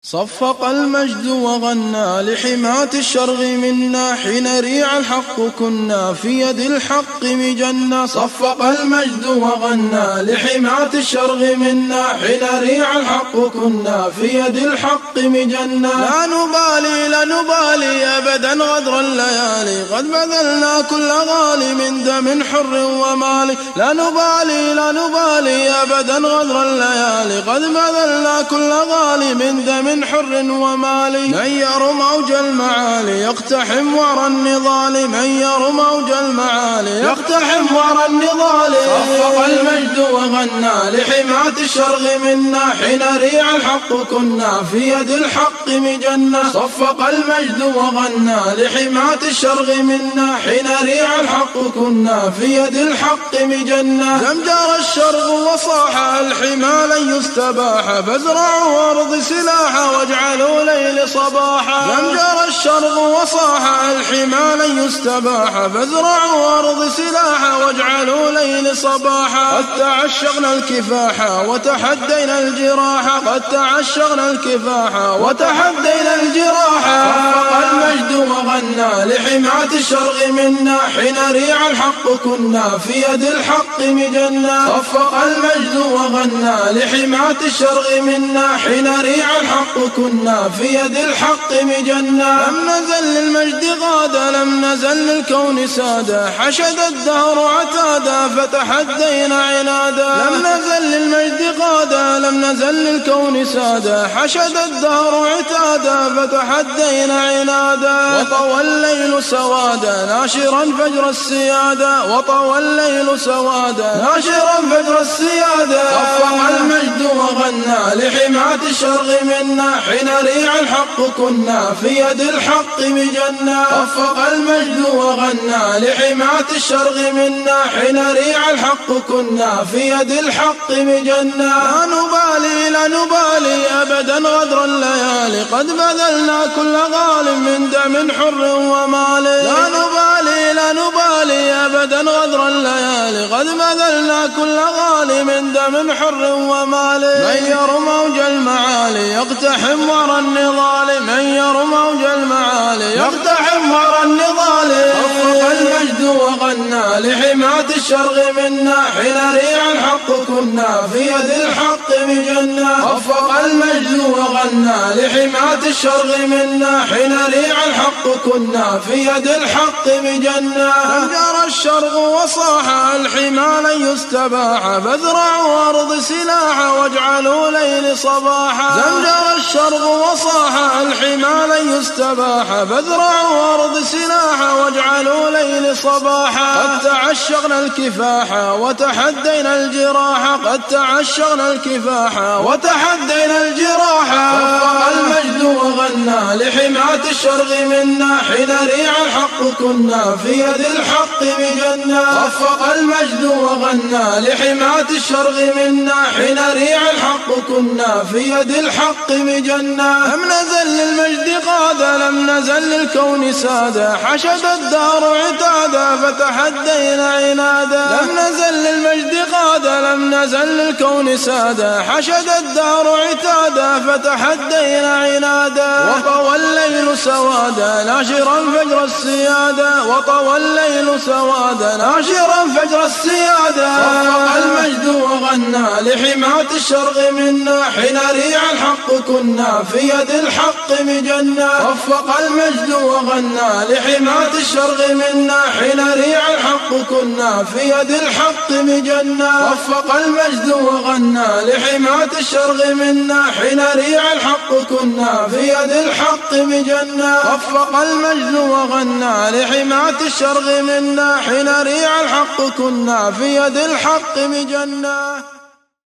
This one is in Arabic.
صفق المجد وغنى لحماة الشرق منا، حين ريع الحق كنا في يد الحق مجنا. صفق المجد وغنى لحماة الشرق منا، حين ريع الحق كنا في يد الحق مجنا. لا نبالي أبدا غدر الليالي، قد بذلنا كل غالي من دم حر ومال. لا نبالي أبدا غدر الليالي، قد بذلنا كل غالي من دم حر ومالي. من يرم موج المعالي يقتحم ورى النضال، من يرم موج المعالي يقتحم ورى النضال. صفق المجد وغنى لحماة الشرق منا، حين ريع الحق كنا في يد الحق مجنا. صفق المجد وغنى لحماة الشرق منا، حين ريع الحق كنا في يد الحق مجنا. زمجر الشرق وصاح الحمى لن يستباح، فازرعوا أرض سلاحا واجعلوا ليل صباحا. زمجر الشرق وصاح الحمى لن يستباح، فازرعوا أرض سلاحا واجعلوا ليل صباحا. قد تعشقنا الكفاحا وتحدينا الجراحا، قد تعشقنا الكفاحا وتحدينا الجراحا. صفق المجد وغنى لحماة الشرق منا، حين ريع الحق كنا في يد الحق مجنا. صفق المجد وغنى لحماة الشرق منا، حين ريع الحق كنا في يد الحق مجنا. لم نزل للمجد غادا، لم نزل للكون سادا، حشد الدهر عتادا فتحدينا عنادا. لم نزل للمجد غادا، لم نزل للكون سادا، حشد الدهر عتادا فتحدينا عنادا. وطوى الليل سوادا ناشرا فجر السيادة، وطوى الليل سوادا ناشرا فجر السيادة. صفق المجد وغنى لحماة الشرق منا، حين ريع الحق كنا في يد الحق مجنا. صفق المجد وغنى لحماة الشرق منا، حين ريع الحق كنا في يد الحق مجنا. لا نبالي أبدا غدر الليالي، قد بذلنا كل غال من دم حر ومال. لا نبالي أبدا غدر الليالي، قد بذلنا كل غال من دم حر ومال. من يرم موج المعالي يقتحم ورى النضال، من يرم موج المعالي يقتحم ورى النضال. صفق المجد وغنى لحماة الشرق منا، حين ريع الحق كنا في يد الحق مجنا. صفق المجد وغنى لحماة الشرق منا، حين ريع الحق كنا في يد الحق مجنا. زمجر الشرق وصاح الحمى لن يستباح، فازرعوا أرض سلاحا واجعلوا ليل صباحا. زمجر الشرق وصاح الحمى لن يستباح، فازرعوا أرض سلاحا واجعلوا ليل صباحا. قد تعشقنا الكفاحا وتحدينا الجراحا، قد تعشقنا الكفاحا وتحدينا الجراحا. صفق المجد وغنى لحماة الشرق منا، حين ريع الحق كنا في يد الحق مجنا. صفق المجد وغنى لحماة الشرق منا، حين ريع الحق كنا في يد الحق مجنا. لم نزل للمجد قادا، لم نزل للكون سادا، حشد الدهر عتادا فتحدينا عنادا. لم نزل للمجد قادا، لم نزل للكون سادا، حشد الدهر عتادا فتحدينا عنادا. وطوى الليل سوادا ناشرا فجر السيادة، وطوى الليل سوادا ناشرا فجر السيادة. صفق المجد وغنى لحماة الشرق منا، حين ريع الحق كنا في يد الحق مجنا. صفق المجد وغنى لحماة الشرق منا، حين ريع الحق كنا في يد الحق مجنا. صفق المجد وغنى لحماة الشرق منا، حين ريع الحق كنا في يد الحق مجنا. صفق المجد وغنى لحماة الشرق منا، حين ريع الحق كنا في يد الحق مجنا.